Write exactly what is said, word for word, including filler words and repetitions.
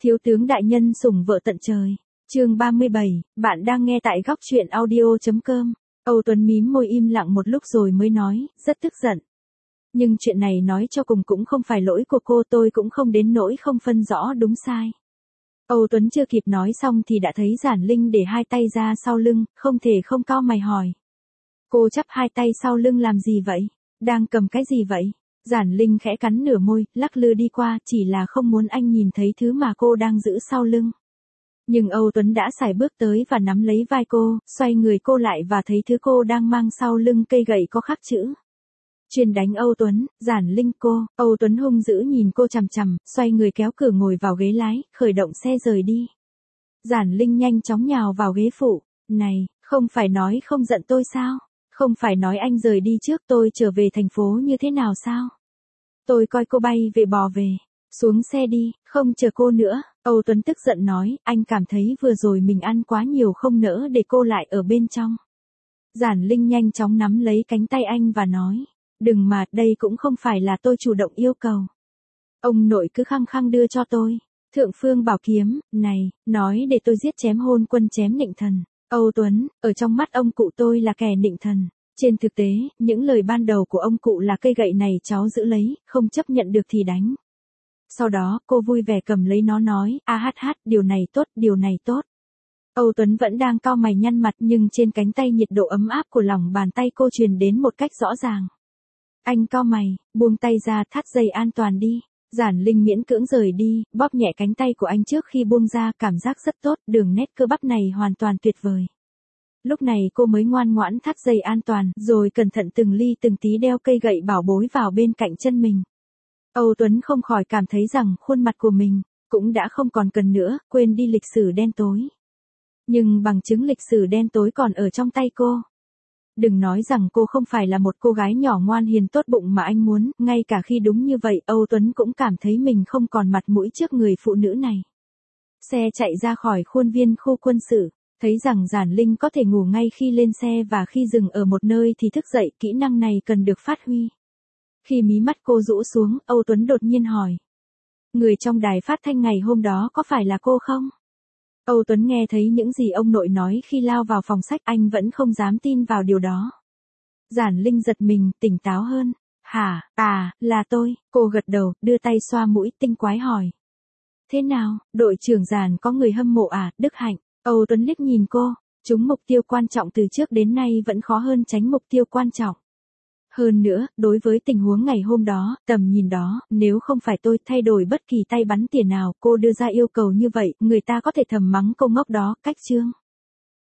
Thiếu tướng đại nhân sủng vợ tận trời. Chương ba mươi bảy, bạn đang nghe tại góc truyện audio chấm com. Âu Tuấn mím môi im lặng một lúc rồi mới nói, rất tức giận. Nhưng chuyện này nói cho cùng cũng không phải lỗi của cô, tôi cũng không đến nỗi không phân rõ đúng sai. Âu Tuấn chưa kịp nói xong thì đã thấy Giản Linh để hai tay ra sau lưng, không thể không cau mày hỏi. Cô chắp hai tay sau lưng làm gì vậy? Đang cầm cái gì vậy? Giản Linh khẽ cắn nửa môi, lắc lư đi qua, chỉ là không muốn anh nhìn thấy thứ mà cô đang giữ sau lưng. Nhưng Âu Tuấn đã sải bước tới và nắm lấy vai cô, xoay người cô lại và thấy thứ cô đang mang sau lưng cây gậy có khắc chữ. Chuyên đánh Âu Tuấn, Giản Linh cô, Âu Tuấn hung dữ nhìn cô chằm chằm, xoay người kéo cửa ngồi vào ghế lái, khởi động xe rời đi. Giản Linh nhanh chóng nhào vào ghế phụ, này, không phải nói không giận tôi sao? Không phải nói anh rời đi trước tôi trở về thành phố như thế nào sao? Tôi coi cô bay về bò về. Xuống xe đi, không chờ cô nữa. Âu Tuấn tức giận nói, anh cảm thấy vừa rồi mình ăn quá nhiều không nỡ để cô lại ở bên trong. Giản Linh nhanh chóng nắm lấy cánh tay anh và nói, đừng mà, đây cũng không phải là tôi chủ động yêu cầu. Ông nội cứ khăng khăng đưa cho tôi. Thượng Phương Bảo Kiếm, này, nói để tôi giết chém hôn quân chém nịnh thần. Âu Tuấn, ở trong mắt ông cụ tôi là kẻ nịnh thần. Trên thực tế, những lời ban đầu của ông cụ là cây gậy này cháu giữ lấy, không chấp nhận được thì đánh. Sau đó, cô vui vẻ cầm lấy nó nói, a hát hát, điều này tốt, điều này tốt. Âu Tuấn vẫn đang cau mày nhăn mặt nhưng trên cánh tay nhiệt độ ấm áp của lòng bàn tay cô truyền đến một cách rõ ràng. Anh cau mày, buông tay ra, thắt dây an toàn đi. Giản Linh miễn cưỡng rời đi, bóp nhẹ cánh tay của anh trước khi buông ra, cảm giác rất tốt, đường nét cơ bắp này hoàn toàn tuyệt vời. Lúc này cô mới ngoan ngoãn thắt dây an toàn, rồi cẩn thận từng ly từng tí đeo cây gậy bảo bối vào bên cạnh chân mình. Âu Tuấn không khỏi cảm thấy rằng khuôn mặt của mình cũng đã không còn cần nữa, quên đi lịch sử đen tối. Nhưng bằng chứng lịch sử đen tối còn ở trong tay cô. Đừng nói rằng cô không phải là một cô gái nhỏ ngoan hiền tốt bụng mà anh muốn, ngay cả khi đúng như vậy, Âu Tuấn cũng cảm thấy mình không còn mặt mũi trước người phụ nữ này. Xe chạy ra khỏi khuôn viên khu quân sự, thấy rằng Giản Linh có thể ngủ ngay khi lên xe và khi dừng ở một nơi thì thức dậy, kỹ năng này cần được phát huy. Khi mí mắt cô rũ xuống, Âu Tuấn đột nhiên hỏi. Người trong đài phát thanh ngày hôm đó có phải là cô không? Âu Tuấn nghe thấy những gì ông nội nói khi lao vào phòng sách, anh vẫn không dám tin vào điều đó. Giản Linh giật mình, tỉnh táo hơn. Hả, à, là tôi. Cô gật đầu, đưa tay xoa mũi, tinh quái hỏi. Thế nào, đội trưởng Giản có người hâm mộ à, Đức Hạnh? Âu Tuấn liếc nhìn cô, trúng mục tiêu quan trọng từ trước đến nay vẫn khó hơn tránh mục tiêu quan trọng. Hơn nữa, đối với tình huống ngày hôm đó, tầm nhìn đó, nếu không phải tôi thay đổi bất kỳ tay bắn tỉa nào, cô đưa ra yêu cầu như vậy, người ta có thể thầm mắng cô ngốc đó, cách chương.